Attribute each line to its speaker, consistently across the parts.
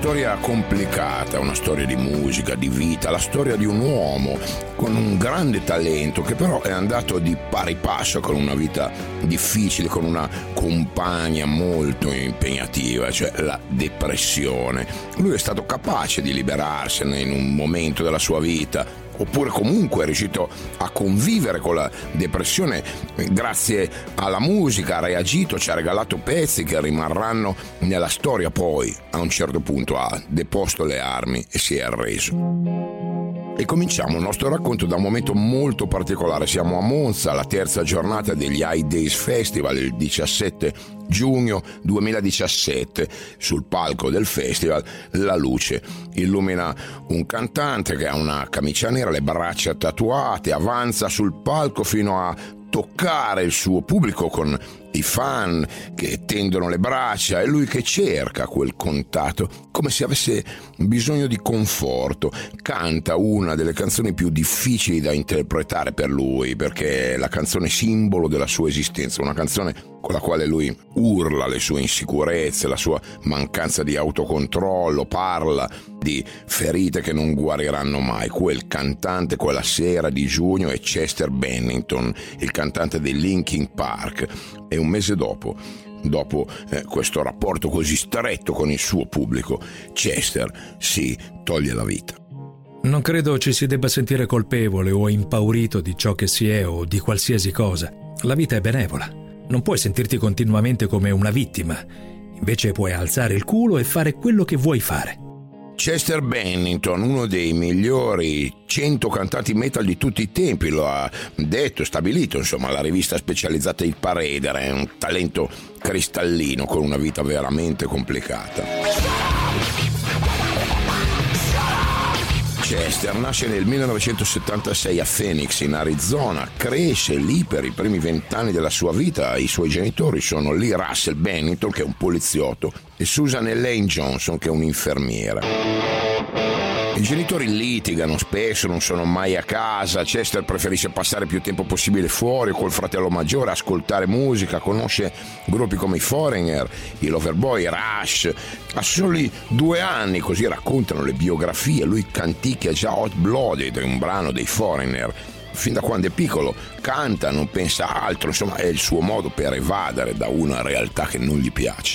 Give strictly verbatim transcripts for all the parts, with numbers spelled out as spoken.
Speaker 1: storia complicata, una storia di musica, di vita, la storia di un uomo con un grande talento che però è andato di pari passo con una vita difficile, con una compagna molto impegnativa, cioè la depressione. Lui è stato capace di liberarsene in un momento della sua vita, oppure comunque è riuscito a convivere con la depressione grazie alla musica, ha reagito, ci ha regalato pezzi che rimarranno nella storia. Poi a un certo punto ha deposto le armi e si è arreso. E cominciamo il nostro racconto da un momento molto particolare. Siamo a Monza, la terza giornata degli High Days Festival, il diciassette giugno duemiladiciassette. Sul palco del festival la luce illumina un cantante che ha una camicia nera, le braccia tatuate, avanza sul palco fino a toccare il suo pubblico con i fan che tendono le braccia e lui che cerca quel contatto come se avesse bisogno di conforto. Canta una delle canzoni più difficili da interpretare per lui, perché è la canzone simbolo della sua esistenza, una canzone con la quale lui urla le sue insicurezze, la sua mancanza di autocontrollo, parla di ferite che non guariranno mai. Quel cantante quella sera di giugno è Chester Bennington, il cantante dei Linkin Park, e un mese dopo dopo eh, questo rapporto così stretto con il suo pubblico, Chester si toglie la vita.
Speaker 2: Non credo ci si debba sentire colpevole o impaurito di ciò che si è o di qualsiasi cosa. La vita è benevola. Non puoi sentirti continuamente come una vittima. Invece puoi alzare il culo e fare quello che vuoi fare.
Speaker 1: Chester Bennington, uno dei migliori cento cantanti metal di tutti i tempi, lo ha detto, stabilito, insomma, la rivista specializzata Il Pareder. È un talento cristallino con una vita veramente complicata. Chester nasce nel millenovecentosettantasei a Phoenix, in Arizona, cresce lì per i primi vent'anni della sua vita. I suoi genitori sono Lee Russell Bennington, che è un poliziotto, e Susan Elaine Johnson, che è un'infermiera. I genitori litigano spesso, non sono mai a casa. Chester preferisce passare più tempo possibile fuori col fratello maggiore, ascoltare musica, conosce gruppi come i Foreigner, i Loverboy, i Rush. A soli due anni, così raccontano le biografie, lui canticchia già Hot Blooded, un brano dei Foreigner. Fin da quando è piccolo canta, non pensa a altro, insomma è il suo modo per evadere da una realtà che non gli piace.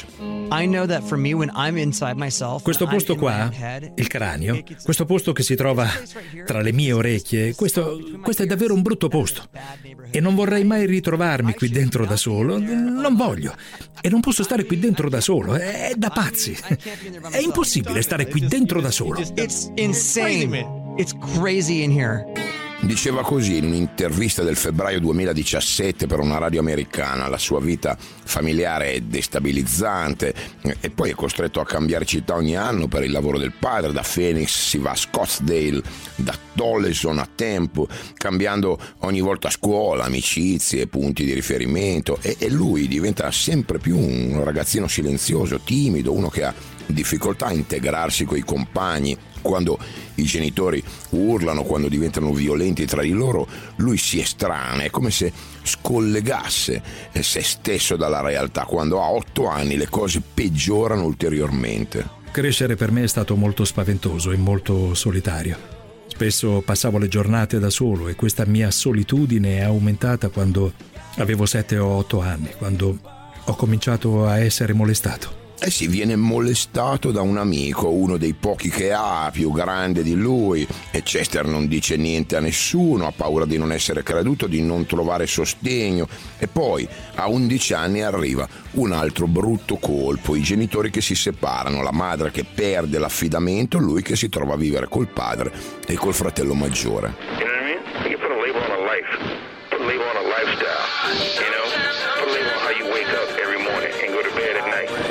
Speaker 2: Questo posto qua, il cranio, questo posto che si trova tra le mie orecchie, questo, questo è davvero un brutto posto. E non vorrei mai ritrovarmi qui dentro da solo, non voglio. E non posso stare qui dentro da solo, è da pazzi. È impossibile stare qui dentro da solo.
Speaker 3: It's insane. It's crazy in here.
Speaker 1: Diceva così in un'intervista del febbraio duemiladiciassette per una radio americana. La sua vita familiare è destabilizzante e poi è costretto a cambiare città ogni anno per il lavoro del padre. Da Phoenix si va a Scottsdale, da Tolleston a Tempo, cambiando ogni volta scuola, amicizie, punti di riferimento, e, e lui diventa sempre più un ragazzino silenzioso, timido, uno che ha difficoltà a integrarsi coi compagni. Quando i genitori urlano, quando diventano violenti tra di loro, lui si estranea, è come se scollegasse se stesso dalla realtà. Quando ha otto anni le cose peggiorano ulteriormente.
Speaker 2: Crescere per me è stato molto spaventoso e molto solitario. Spesso passavo le giornate da solo e questa mia solitudine è aumentata quando avevo sette o otto anni, quando ho cominciato a essere molestato.
Speaker 1: Eh sì, viene molestato da un amico, uno dei pochi che ha, più grande di lui, e Chester non dice niente a nessuno, ha paura di non essere creduto, di non trovare sostegno. E poi a undici anni arriva un altro brutto colpo, i genitori che si separano, la madre che perde l'affidamento, lui che si trova a vivere col padre e col fratello maggiore.
Speaker 4: You know what I mean? You put a label on a life, put a label on a lifestyle, you know? Put a label on how you wake up every morning and go to bed at night.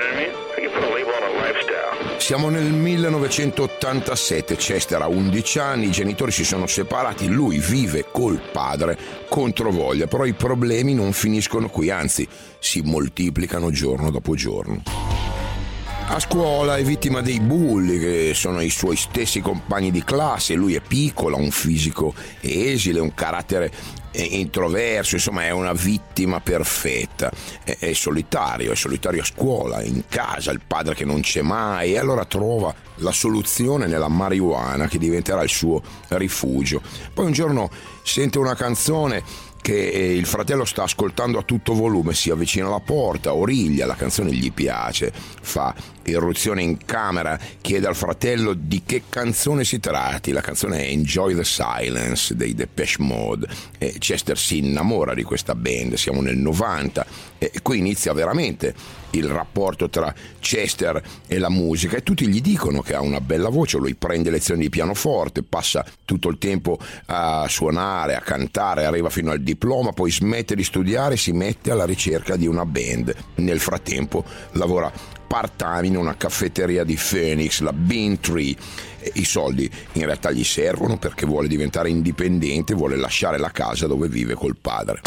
Speaker 1: Siamo nel millenovecentottantasette, Chester ha undici anni, i genitori si sono separati, lui vive col padre contro voglia, però i problemi non finiscono qui, anzi si moltiplicano giorno dopo giorno. A scuola è vittima dei bulli, che sono i suoi stessi compagni di classe. Lui è piccolo, ha un fisico esile, un carattere è introverso, insomma è una vittima perfetta, è, è solitario, è solitario a scuola, in casa, il padre che non c'è mai, e allora trova la soluzione nella marijuana che diventerà il suo rifugio. Poi un giorno sente una canzone che il fratello sta ascoltando a tutto volume, si avvicina alla porta, origlia, la canzone gli piace, fa irruzione in camera, chiede al fratello di che canzone si tratti. La canzone è Enjoy the Silence dei Depeche Mode, e Chester si innamora di questa band. Siamo nel novanta e qui inizia veramente il rapporto tra Chester e la musica, e tutti gli dicono che ha una bella voce. Lui prende lezioni di pianoforte, passa tutto il tempo a suonare, a cantare, arriva fino al diploma, poi smette di studiare e si mette alla ricerca di una band. Nel frattempo lavora part-time in una caffetteria di Phoenix, la Bean Tree. I soldi in realtà gli servono perché vuole diventare indipendente, vuole lasciare la casa dove vive col padre.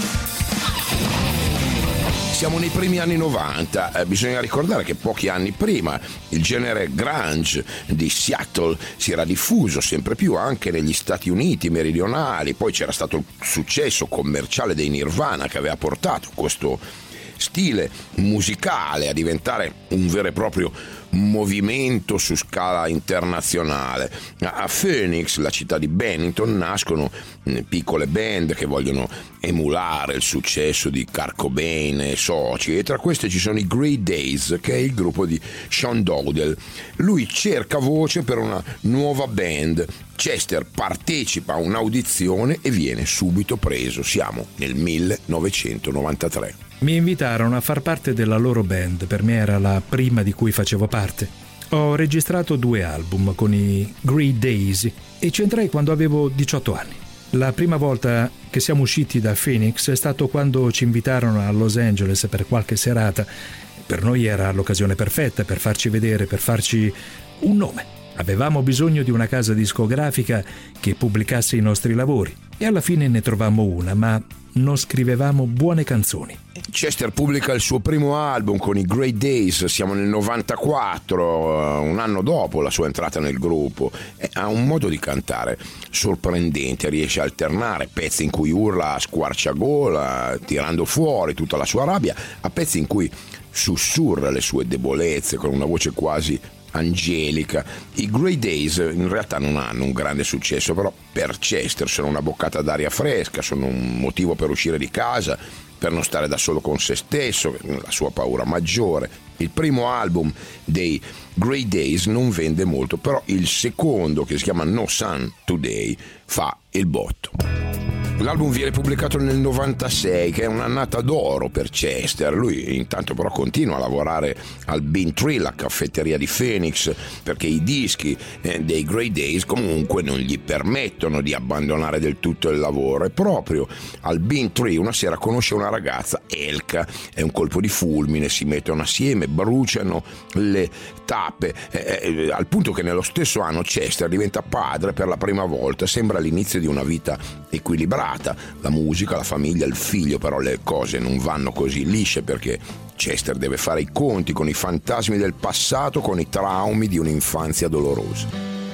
Speaker 1: Siamo nei primi anni novanta, eh, bisogna ricordare che pochi anni prima il genere grunge di Seattle si era diffuso sempre più anche negli Stati Uniti meridionali. Poi c'era stato il successo commerciale dei Nirvana che aveva portato questo stile musicale a diventare un vero e proprio movimento su scala internazionale. A Phoenix, la città di Bennington, nascono piccole band che vogliono emulare il successo di Kurt Cobain e soci, e tra queste ci sono i Grey Days, che è il gruppo di Sean Dowdell. Lui cerca voce per una nuova band. Chester partecipa a un'audizione e viene subito preso. Siamo nel millenovecentonovantatré.
Speaker 2: Mi invitarono a far parte della loro band, per me era la prima di cui facevo parte. Ho registrato due album con i Grey Days e ci entrai quando avevo diciotto anni. La prima volta che siamo usciti da Phoenix è stato quando ci invitarono a Los Angeles per qualche serata. Per noi era l'occasione perfetta per farci vedere, per farci un nome. Avevamo bisogno di una casa discografica che pubblicasse i nostri lavori e alla fine ne trovammo una, ma non scrivevamo buone canzoni.
Speaker 1: Chester pubblica il suo primo album con i Grey Days, siamo nel novantaquattro, un anno dopo la sua entrata nel gruppo, e ha un modo di cantare sorprendente, riesce a alternare pezzi in cui urla a squarciagola, tirando fuori tutta la sua rabbia, a pezzi in cui sussurra le sue debolezze con una voce quasi angelica. I Grey Days in realtà non hanno un grande successo, però per Chester sono una boccata d'aria fresca, sono un motivo per uscire di casa, per non stare da solo con se stesso, la sua paura maggiore. Il primo album dei Grey Days non vende molto, però il secondo, che si chiama No Sun Today, fa il botto. L'album viene pubblicato nel novantasei, che è un'annata d'oro per Chester. Lui intanto però continua a lavorare al Bean Tree, la caffetteria di Phoenix, perché i dischi eh, dei Grey Days comunque non gli permettono di abbandonare del tutto il lavoro. E proprio al Bean Tree una sera conosce una ragazza, Elka, è un colpo di fulmine, si mettono assieme, bruciano le tappe, eh, eh, al punto che nello stesso anno Chester diventa padre per la prima volta. Sembra l'inizio di una vita equilibrata. La musica, la famiglia, il figlio, però le cose non vanno così lisce, perché Chester deve fare i conti con i fantasmi del passato, con i traumi di un'infanzia dolorosa.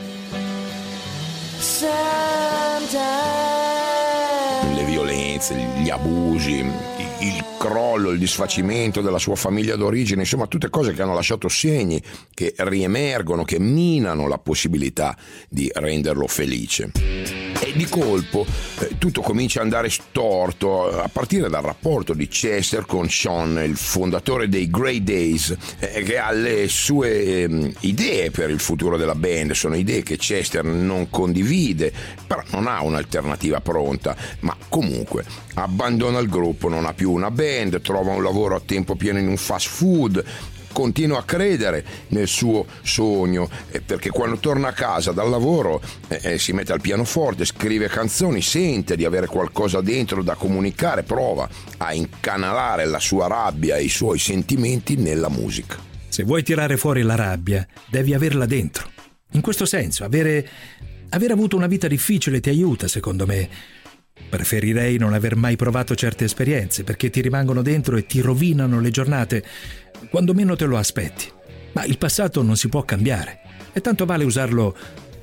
Speaker 1: Le violenze, gli abusi, il crollo, il disfacimento della sua famiglia d'origine, insomma tutte cose che hanno lasciato segni, che riemergono, che minano la possibilità di renderlo felice. E di colpo eh, tutto comincia a andare storto, a partire dal rapporto di Chester con Sean, il fondatore dei Grey Days, eh, che ha le sue eh, idee per il futuro della band. Sono idee che Chester non condivide, però non ha un'alternativa pronta, ma comunque abbandona il gruppo, non ha più una band, trova un lavoro a tempo pieno in un fast food. Continua a credere nel suo sogno, eh, perché quando torna a casa dal lavoro eh, eh, si mette al pianoforte, scrive canzoni, sente di avere qualcosa dentro da comunicare, prova a incanalare la sua rabbia e i suoi sentimenti nella musica.
Speaker 2: Se vuoi tirare fuori la rabbia, devi averla dentro. In questo senso, avere, aver avuto una vita difficile ti aiuta, secondo me. Preferirei non aver mai provato certe esperienze, perché ti rimangono dentro e ti rovinano le giornate quando meno te lo aspetti. Ma il passato non si può cambiare e tanto vale usarlo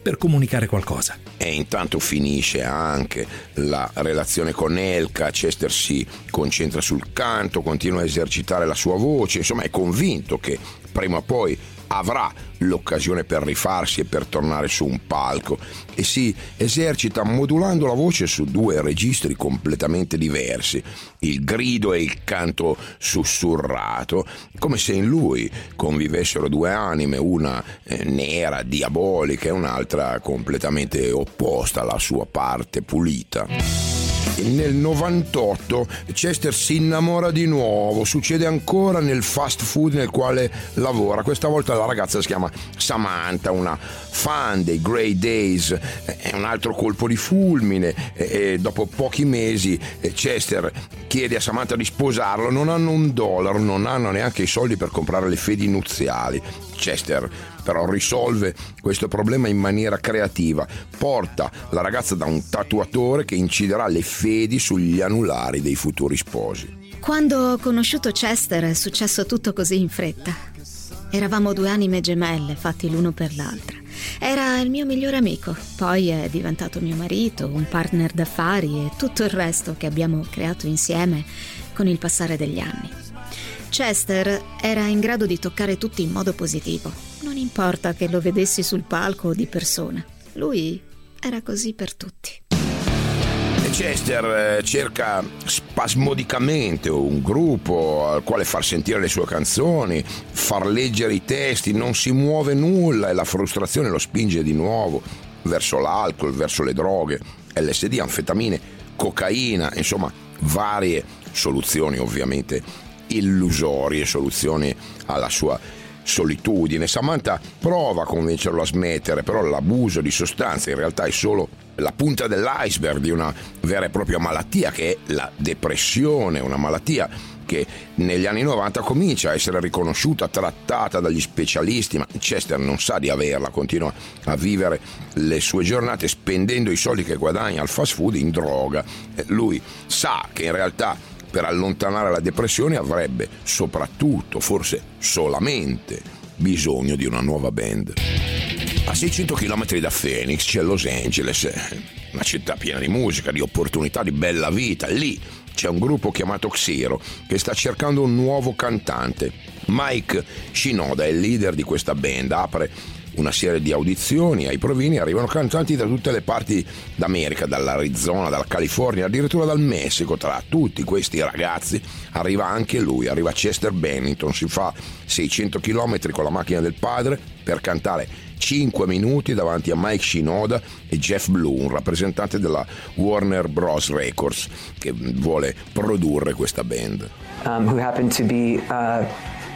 Speaker 2: per comunicare qualcosa.
Speaker 1: E intanto finisce anche la relazione con Elka. Chester si concentra sul canto, continua a esercitare la sua voce, insomma è convinto che prima o poi avrà l'occasione per rifarsi e per tornare su un palco, e si esercita modulando la voce su due registri completamente diversi, il grido e il canto sussurrato, come se in lui convivessero due anime, una nera, diabolica, e un'altra completamente opposta alla sua parte pulita. Nel novantotto Chester si innamora di nuovo, succede ancora nel fast food nel quale lavora. Questa volta la ragazza si chiama Samantha, una fan dei Grey Days. È un altro colpo di fulmine, e dopo pochi mesi Chester chiede a Samantha di sposarlo. Non hanno un dollaro, non hanno neanche i soldi per comprare le fedi nuziali. Chester però risolve questo problema in maniera creativa, porta la ragazza da un tatuatore che inciderà le fedi sugli anulari dei futuri sposi.
Speaker 5: Quando ho conosciuto Chester è successo tutto così in fretta. Eravamo due anime gemelle fatti l'uno per l'altra. Era il mio migliore amico, poi è diventato mio marito, un partner d'affari e tutto il resto che abbiamo creato insieme con il passare degli anni. Chester era in grado di toccare tutti in modo positivo. Non importa che lo vedessi sul palco o di persona. Lui era così per tutti.
Speaker 1: Chester cerca spasmodicamente un gruppo al quale far sentire le sue canzoni, far leggere i testi, non si muove nulla e la frustrazione lo spinge di nuovo verso l'alcol, verso le droghe, L S D, anfetamine, cocaina, insomma varie soluzioni ovviamente illusorie, soluzioni alla sua solitudine. Samantha prova a convincerlo a smettere, però l'abuso di sostanze in realtà è solo la punta dell'iceberg di una vera e propria malattia che è la depressione, una malattia che negli anni novanta comincia a essere riconosciuta, trattata dagli specialisti, ma Chester non sa di averla, continua a vivere le sue giornate spendendo i soldi che guadagna al fast food in droga. Lui sa che in realtà per allontanare la depressione avrebbe soprattutto, forse solamente, bisogno di una nuova band. A seicento chilometri da Phoenix c'è Los Angeles, una città piena di musica, di opportunità, di bella vita. Lì c'è un gruppo chiamato Xero che sta cercando un nuovo cantante. Mike Shinoda è il leader di questa band, apre una serie di audizioni, ai provini arrivano cantanti da tutte le parti d'America, dall'Arizona, dalla California, addirittura dal Messico. Tra tutti questi ragazzi arriva anche lui, arriva Chester Bennington, si fa seicento chilometri con la macchina del padre per cantare cinque minuti davanti a Mike Shinoda e Jeff Blue, un rappresentante della Warner Bros. Records che vuole produrre questa band.
Speaker 6: Um, who happened to be, uh...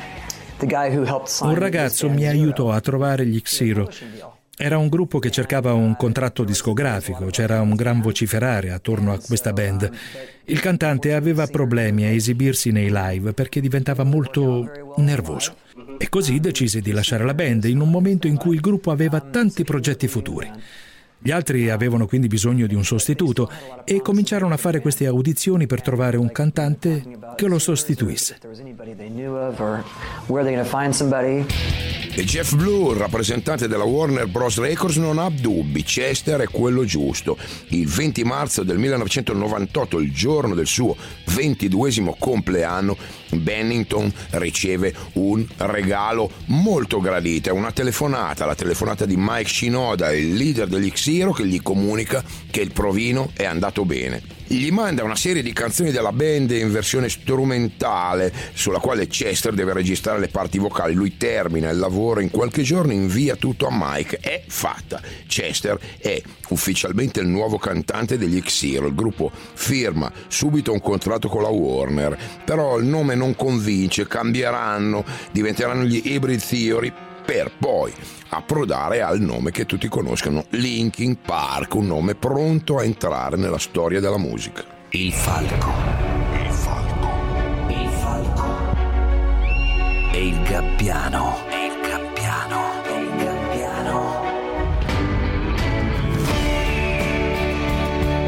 Speaker 2: Un ragazzo mi aiutò a trovare gli Xero. Era un gruppo che cercava un contratto discografico, c'era un gran vociferare attorno a questa band. Il cantante aveva problemi a esibirsi nei live perché diventava molto nervoso. E così decise di lasciare la band in un momento in cui il gruppo aveva tanti progetti futuri. Gli altri avevano quindi bisogno di un sostituto e cominciarono a fare queste audizioni per trovare un cantante che lo sostituisse.
Speaker 1: E Jeff Blue, il rappresentante della Warner Bros. Records, non ha dubbi, Chester è quello giusto. Il venti marzo del millenovecentonovantotto, il giorno del suo ventiduesimo compleanno, Bennington riceve un regalo molto gradito, una telefonata, la telefonata di Mike Shinoda, il leader degli Xero, che gli comunica che il provino è andato bene. Gli manda una serie di canzoni della band in versione strumentale sulla quale Chester deve registrare le parti vocali. Lui termina il lavoro in qualche giorno, invia tutto a Mike. È fatta. Chester è ufficialmente il nuovo cantante degli Xero. Il gruppo firma subito un contratto con la Warner, però il nome non convince, cambieranno, diventeranno gli Hybrid Theory, per poi approdare al nome che tutti conoscono, Linkin Park, un nome pronto a entrare nella storia della musica.
Speaker 7: Il falco, il falco, il falco e il gabbiano, e il gabbiano, e il gabbiano.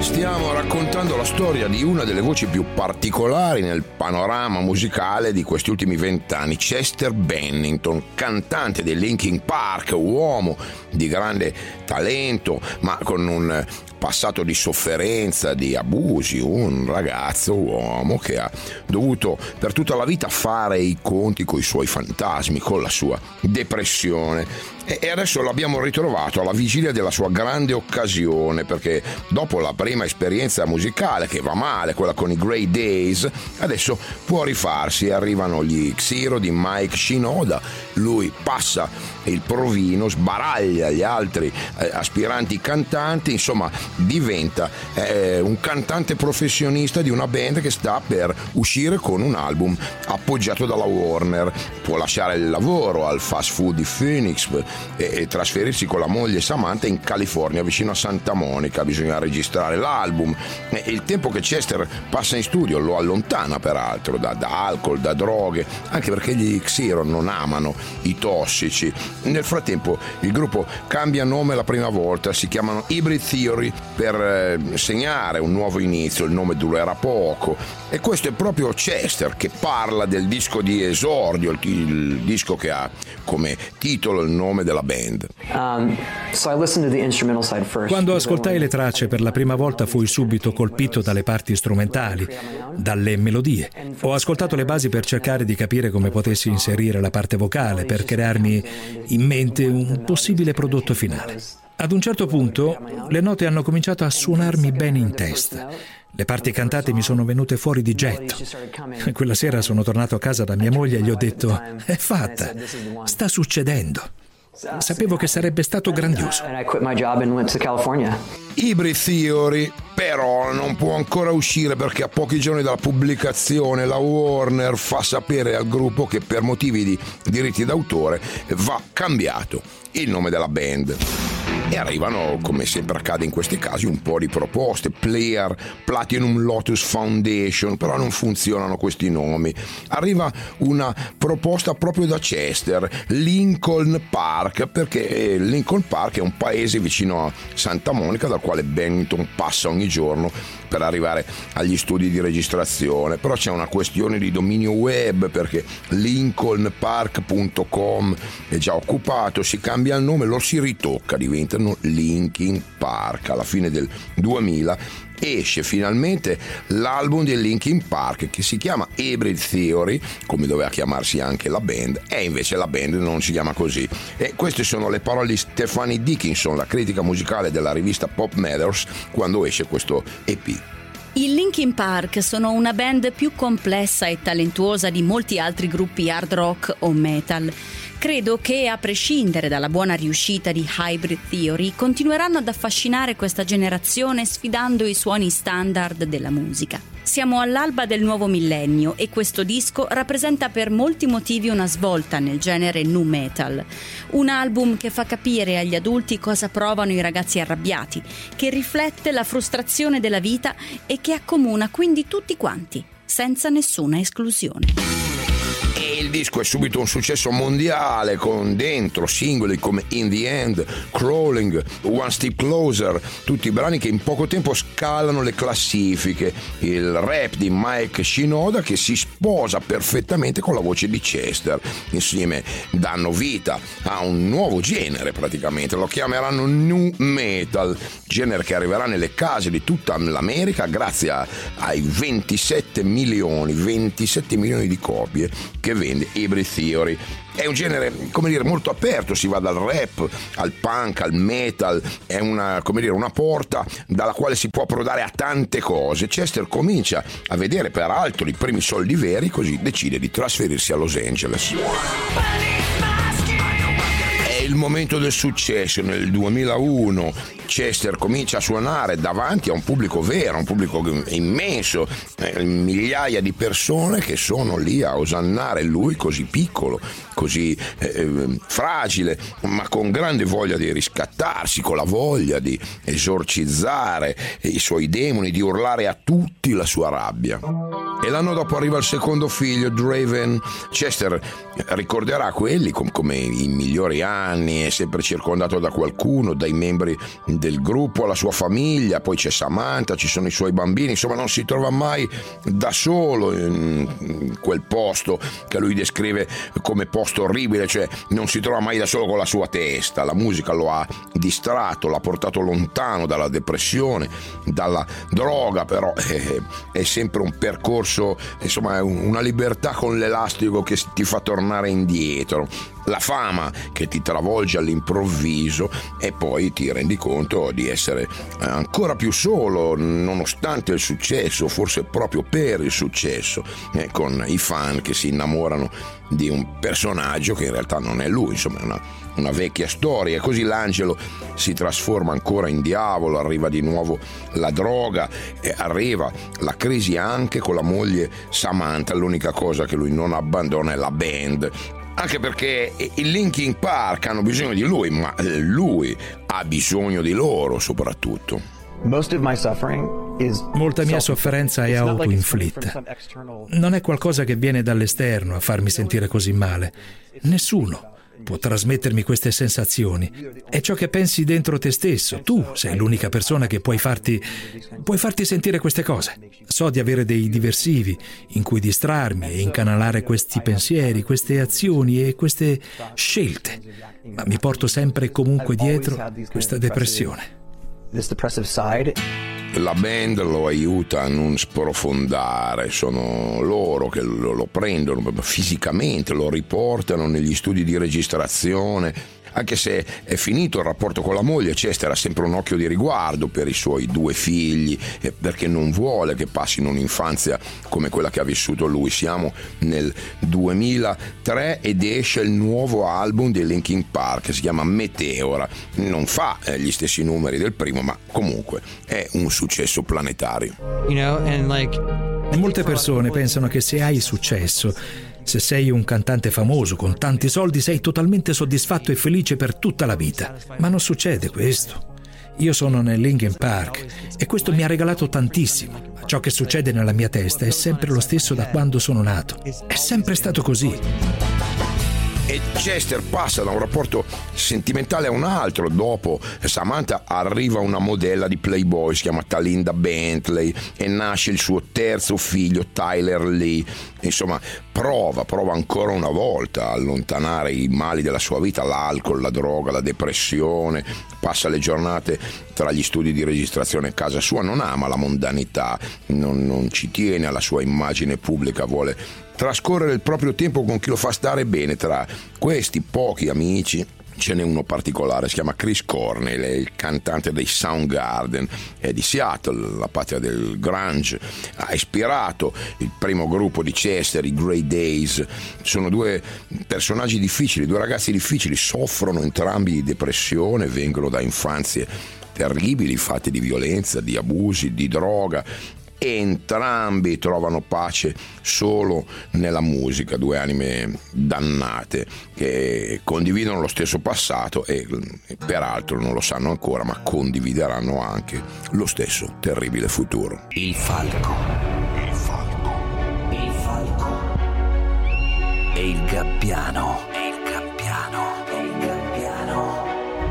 Speaker 1: Stiamo raccontando la storia di una delle voci più particolari nel panorama musicale di questi ultimi vent'anni, Chester Bennington, cantante dei Linkin Park, uomo di grande talento, ma con un passato di sofferenza, di abusi, un ragazzo, uomo che ha dovuto per tutta la vita fare i conti con i suoi fantasmi, con la sua depressione. E adesso l'abbiamo ritrovato alla vigilia della sua grande occasione, perché dopo la prima esperienza musicale che va male, quella con i Grey Days, adesso può rifarsi. Arrivano gli Xero di Mike Shinoda, lui passa il provino, sbaraglia gli altri eh, aspiranti cantanti, insomma diventa eh, un cantante professionista di una band che sta per uscire con un album appoggiato dalla Warner. Può lasciare il lavoro al fast food di Phoenix e, e trasferirsi con la moglie Samantha in California, vicino a Santa Monica. Bisogna registrare l'album e il tempo che Chester passa in studio lo allontana peraltro da, da alcol, da droghe, anche perché gli Xero non amano i tossici. Nel frattempo il gruppo cambia nome la prima volta, si chiamano Hybrid Theory per eh, segnare un nuovo inizio. Il nome durerà poco e questo è proprio Chester che parla del disco di esordio, il, il disco che ha come titolo il nome della band.
Speaker 6: Um, so I listened to the instrumental side first.
Speaker 2: Quando ascoltai le tracce per la prima volta fui subito colpito dalle parti strumentali, dalle melodie. Ho ascoltato le basi per cercare di capire come potessi inserire la parte vocale, per crearmi in mente un possibile prodotto finale. Ad un certo punto le note hanno cominciato a suonarmi bene in testa. Le parti cantate mi sono venute fuori di getto. Quella sera sono tornato a casa da mia moglie e gli ho detto: è fatta, sta succedendo. Sapevo che sarebbe stato grandioso.
Speaker 1: Hybrid Theory però non può ancora uscire perché a pochi giorni dalla pubblicazione la Warner fa sapere al gruppo che per motivi di diritti d'autore va cambiato il nome della band. E arrivano, come sempre accade in questi casi, un po' di proposte. Player, Platinum Lotus Foundation, però non funzionano questi nomi. Arriva una proposta proprio da Chester, Lincoln Park, perché Lincoln Park è un paese vicino a Santa Monica dal quale Bennington passa ogni giorno per arrivare agli studi di registrazione. Però c'è una questione di dominio web, perché lincoln park punto com è già occupato, si cambia il nome, lo si ritocca, diventano Linkin Park. Alla fine del duemila esce finalmente l'album di Linkin Park che si chiama Hybrid Theory, come doveva chiamarsi anche la band, e invece la band non si chiama così. E queste sono le parole di Stephanie Dickinson, la critica musicale della rivista Pop Matters, quando esce questo E P.
Speaker 8: I Linkin Park sono una band più complessa e talentuosa di molti altri gruppi hard rock o metal. Credo che, a prescindere dalla buona riuscita di Hybrid Theory, continueranno ad affascinare questa generazione sfidando i suoni standard della musica. Siamo all'alba del nuovo millennio e questo disco rappresenta per molti motivi una svolta nel genere nu metal. Un album che fa capire agli adulti cosa provano i ragazzi arrabbiati, che riflette la frustrazione della vita e che accomuna quindi tutti quanti, senza nessuna esclusione.
Speaker 1: E il disco è subito un successo mondiale, con dentro singoli come In the End, Crawling, One Step Closer, tutti brani che in poco tempo scalano le classifiche. Il rap di Mike Shinoda che si sposa perfettamente con la voce di Chester. Insieme danno vita a un nuovo genere, praticamente lo chiameranno nu metal, genere che arriverà nelle case di tutta l'America grazie a, ai ventisette milioni di copie che vende Hybrid Theory. È un genere, come dire, molto aperto, si va dal rap al punk al metal, è una, come dire, una porta dalla quale si può approdare a tante cose. Chester comincia a vedere peraltro i primi soldi veri, così decide di trasferirsi a Los Angeles. È il momento del successo. Nel duemilauno Chester comincia a suonare davanti a un pubblico vero, un pubblico immenso, eh, migliaia di persone che sono lì a osannare lui così piccolo, così eh, fragile, ma con grande voglia di riscattarsi, con la voglia di esorcizzare i suoi demoni, di urlare a tutti la sua rabbia. E l'anno dopo arriva il secondo figlio, Draven. Chester ricorderà quelli com- come i migliori anni, è sempre circondato da qualcuno, dai membri del gruppo, la sua famiglia, poi c'è Samantha, ci sono i suoi bambini, insomma non si trova mai da solo in quel posto che lui descrive come posto orribile, cioè non si trova mai da solo con la sua testa. La musica lo ha distratto, l'ha portato lontano dalla depressione, dalla droga, però è, è sempre un percorso, insomma è una libertà con l'elastico che ti fa tornare indietro, la fama che ti travolge all'improvviso e poi ti rendi conto di essere ancora più solo nonostante il successo, forse proprio per il successo, eh, con i fan che si innamorano di un personaggio che in realtà non è lui, insomma è una, una vecchia storia. E così l'angelo si trasforma ancora in diavolo, arriva di nuovo la droga e arriva la crisi anche con la moglie Samantha. L'unica cosa che lui non abbandona è la band, anche perché i Linkin Park hanno bisogno di lui, ma lui ha bisogno di loro soprattutto.
Speaker 2: Molta mia sofferenza è autoinflitta. Non è qualcosa che viene dall'esterno a farmi sentire così male. Nessuno può trasmettermi queste sensazioni. È ciò che pensi dentro te stesso. Tu sei l'unica persona che puoi farti puoi farti sentire queste cose. So di avere dei diversivi in cui distrarmi e incanalare questi pensieri, queste azioni e queste scelte, ma mi porto sempre e comunque dietro questa depressione.
Speaker 1: La band lo aiuta a non sprofondare, sono loro che lo, lo prendono fisicamente, lo riportano negli studi di registrazione. Anche se è finito il rapporto con la moglie, Chester ha sempre un occhio di riguardo per i suoi due figli, perché non vuole che passino un'infanzia come quella che ha vissuto lui. Siamo nel duemilatré ed esce il nuovo album di Linkin Park, si chiama Meteora. Non fa gli stessi numeri del primo, ma comunque è un successo planetario.
Speaker 3: You know, and like...
Speaker 2: Molte persone pensano che se hai successo, se sei un cantante famoso con tanti soldi, sei totalmente soddisfatto e felice per tutta la vita. Ma non succede questo. Io sono nel Linkin Park e questo mi ha regalato tantissimo. Ma ciò che succede nella mia testa è sempre lo stesso da quando sono nato. È sempre stato così.
Speaker 1: E Chester passa da un rapporto sentimentale a un altro. Dopo Samantha arriva una modella di Playboy, si chiama Talinda Bentley, e nasce il suo terzo figlio, Tyler Lee. Insomma, prova, prova ancora una volta a allontanare i mali della sua vita, l'alcol, la droga, la depressione. Passa le giornate tra gli studi di registrazione e casa sua, non ama la mondanità, non, non ci tiene alla sua immagine pubblica, vuole trascorrere il proprio tempo con chi lo fa stare bene. Tra questi pochi amici ce n'è uno particolare, si chiama Chris Cornell, è il cantante dei Soundgarden, è di Seattle, la patria del grunge, ha ispirato il primo gruppo di Chester, i Grey Days. Sono due personaggi difficili, due ragazzi difficili, soffrono entrambi di depressione, vengono da infanzie terribili, fatte di violenza, di abusi, di droga. E entrambi trovano pace solo nella musica, due anime dannate che condividono lo stesso passato e, e peraltro non lo sanno ancora, ma condivideranno anche lo stesso terribile futuro.
Speaker 7: Il falco, il falco, il falco e il gabbiano, e il gabbiano, e il gabbiano.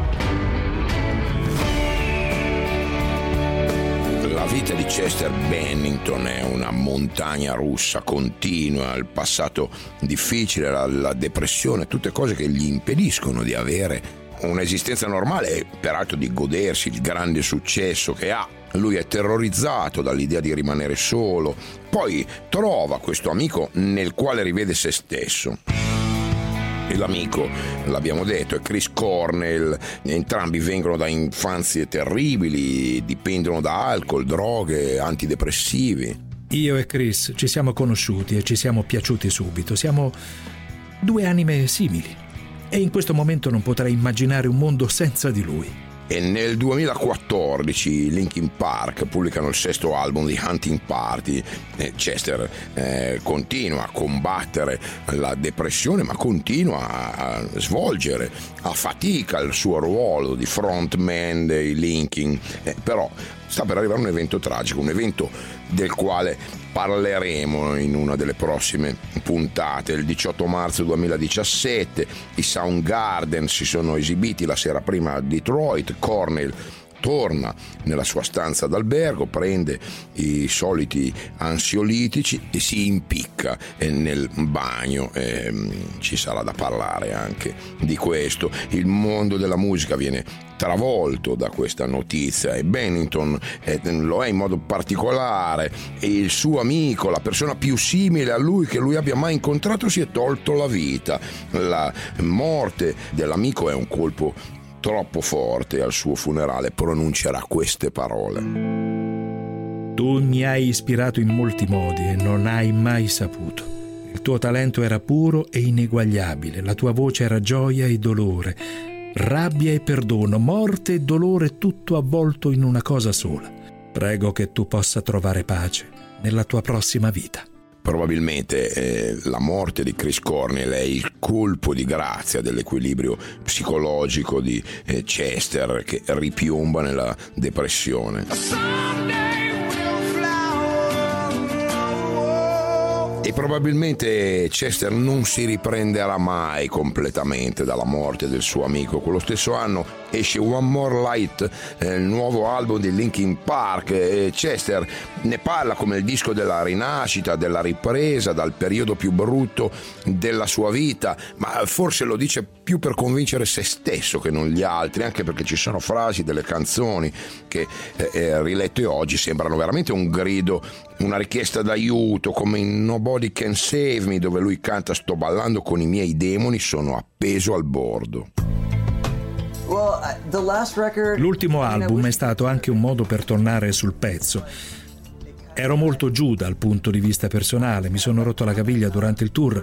Speaker 1: La vita di Chester Bennington è una montagna russa continua, il passato difficile, la, la depressione, tutte cose che gli impediscono di avere un'esistenza normale e peraltro di godersi il grande successo che ha. Lui è terrorizzato dall'idea di rimanere solo, poi trova questo amico nel quale rivede se stesso. E l'amico, l'abbiamo detto, è Chris Cornell. Entrambi vengono da infanzie terribili, dipendono da alcol, droghe, antidepressivi.
Speaker 2: Io e Chris ci siamo conosciuti e ci siamo piaciuti subito. Siamo due anime simili e in questo momento non potrei immaginare un mondo senza di lui.
Speaker 1: E nel duemilaquattordici i Linkin Park pubblicano il sesto album di Hunting Party. E Chester eh, continua a combattere la depressione, ma continua a svolgere a fatica il suo ruolo di frontman dei Linkin. Eh, però sta per arrivare un evento tragico, un evento del quale parleremo in una delle prossime puntate. Il diciotto marzo duemiladiciassette i Soundgarden si sono esibiti la sera prima a Detroit. Cornell torna nella sua stanza d'albergo, prende i soliti ansiolitici e si impicca nel bagno. E ci sarà da parlare anche di questo. Il mondo della musica viene travolto da questa notizia e Bennington eh, lo è in modo particolare, e il suo amico, la persona più simile a lui che lui abbia mai incontrato, si è tolto la vita. La morte dell'amico è un colpo troppo forte. Al suo funerale pronuncerà queste parole:
Speaker 2: tu mi hai ispirato in molti modi e non hai mai saputo. Il tuo talento era puro e ineguagliabile, la tua voce era gioia e dolore, rabbia e perdono, morte e dolore, tutto avvolto in una cosa sola. Prego che tu possa trovare pace nella tua prossima vita.
Speaker 1: Probabilmente eh, la morte di Chris Cornell è il colpo di grazia dell'equilibrio psicologico di eh, Chester, che ripiomba nella depressione. E probabilmente Chester non si riprenderà mai completamente dalla morte del suo amico. Quello stesso anno esce One More Light, eh, il nuovo album di Linkin Park, e Chester ne parla come il disco della rinascita, della ripresa dal periodo più brutto della sua vita, ma forse lo dice più per convincere se stesso che non gli altri, anche perché ci sono frasi delle canzoni che eh, eh, rilette oggi sembrano veramente un grido, una richiesta d'aiuto, come in Nobody Can Save Me, dove lui canta: sto ballando con i miei demoni, sono appeso al bordo.
Speaker 2: L'ultimo album è stato anche un modo per tornare sul pezzo. Ero molto giù dal punto di vista personale, mi sono rotto la caviglia durante il tour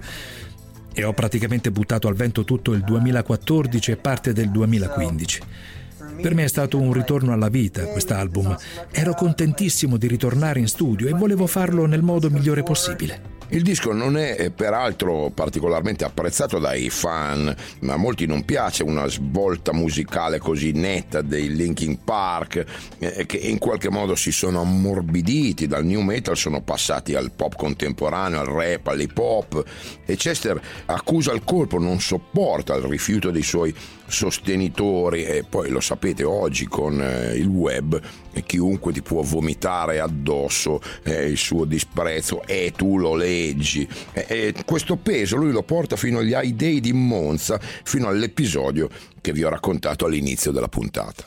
Speaker 2: e ho praticamente buttato al vento tutto il duemilaquattordici e parte del duemilaquindici. Per me è stato un ritorno alla vita quest'album. Ero contentissimo di ritornare in studio e volevo farlo nel modo migliore possibile.
Speaker 1: Il disco non è peraltro particolarmente apprezzato dai fan, ma a molti non piace una svolta musicale così netta dei Linkin Park, eh, che in qualche modo si sono ammorbiditi dal new metal, sono passati al pop contemporaneo, al rap, all'hip hop, e Chester accusa il colpo, non sopporta il rifiuto dei suoi sostenitori. E poi lo sapete, oggi con eh, il web eh, chiunque ti può vomitare addosso eh, il suo disprezzo e tu lo leggi, e, e questo peso lui lo porta fino agli High Day di Monza, fino all'episodio che vi ho raccontato all'inizio della puntata.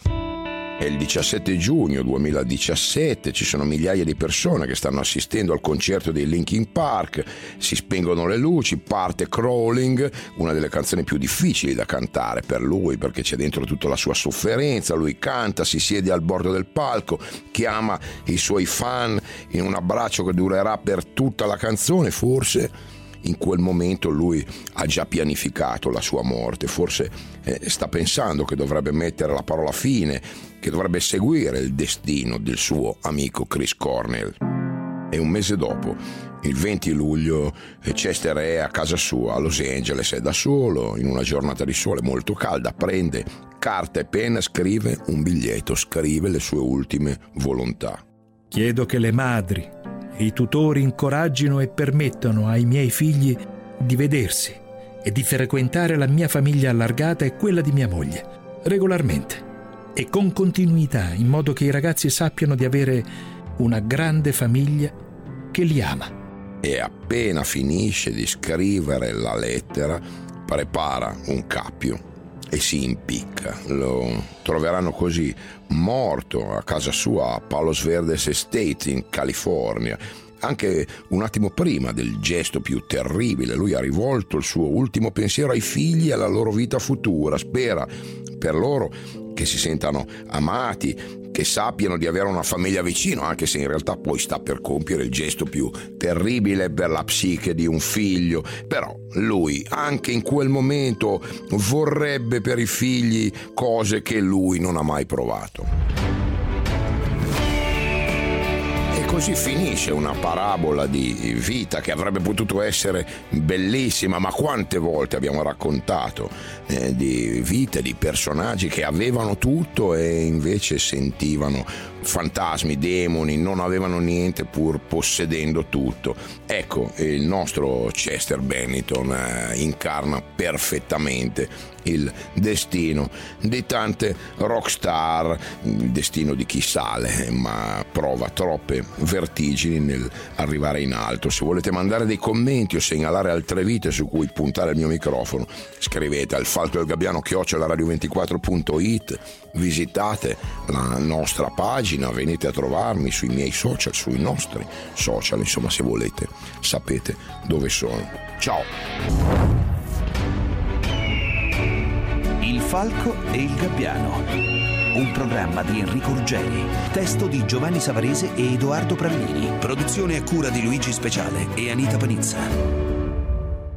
Speaker 1: È il diciassette giugno duemiladiciassette, ci sono migliaia di persone che stanno assistendo al concerto dei Linkin Park, si spengono le luci, parte Crawling, una delle canzoni più difficili da cantare per lui perché c'è dentro tutta la sua sofferenza. Lui canta, si siede al bordo del palco, chiama i suoi fan in un abbraccio che durerà per tutta la canzone. Forse in quel momento lui ha già pianificato la sua morte, forse eh, sta pensando che dovrebbe mettere la parola fine, che dovrebbe seguire il destino del suo amico Chris Cornell. E un mese dopo, il venti luglio, Chester è a casa sua a Los Angeles, è da solo, in una giornata di sole molto calda, prende carta e penna, scrive un biglietto, scrive le sue ultime volontà.
Speaker 2: Chiedo che le madri e i tutori incoraggino e permettano ai miei figli di vedersi e di frequentare la mia famiglia allargata e quella di mia moglie regolarmente e con continuità, in modo che i ragazzi sappiano di avere una grande famiglia che li ama.
Speaker 1: E appena finisce di scrivere la lettera, prepara un cappio e si impicca. Lo troveranno così morto a casa sua a Palos Verdes Estate in California. Anche un attimo prima del gesto più terribile, lui ha rivolto il suo ultimo pensiero ai figli e alla loro vita futura. Spera per loro che si sentano amati, che sappiano di avere una famiglia vicino, anche se in realtà poi sta per compiere il gesto più terribile per la psiche di un figlio. Però lui anche in quel momento vorrebbe per i figli cose che lui non ha mai provato. E così finisce una parabola di vita che avrebbe potuto essere bellissima, ma quante volte abbiamo raccontato eh, di vite, di personaggi che avevano tutto e invece sentivano fantasmi, demoni, non avevano niente pur possedendo tutto. Ecco, il nostro Chester Bennington eh, incarna perfettamente il destino di tante rockstar, il destino di chi sale ma prova troppe vertigini nel arrivare in alto. Se volete mandare dei commenti o segnalare altre vite su cui puntare il mio microfono, scrivete al falco del gabbiano chiocciola radio ventiquattro punto it, visitate la nostra pagina, venite a trovarmi sui miei social, sui nostri social, insomma, se volete sapete dove sono. Ciao.
Speaker 7: Il falco e il gabbiano, un programma di Enrico Ruggeri, testo di Giovanni Savarese e Edoardo Prallini, produzione a cura di Luigi Speciale e Anita Panizza.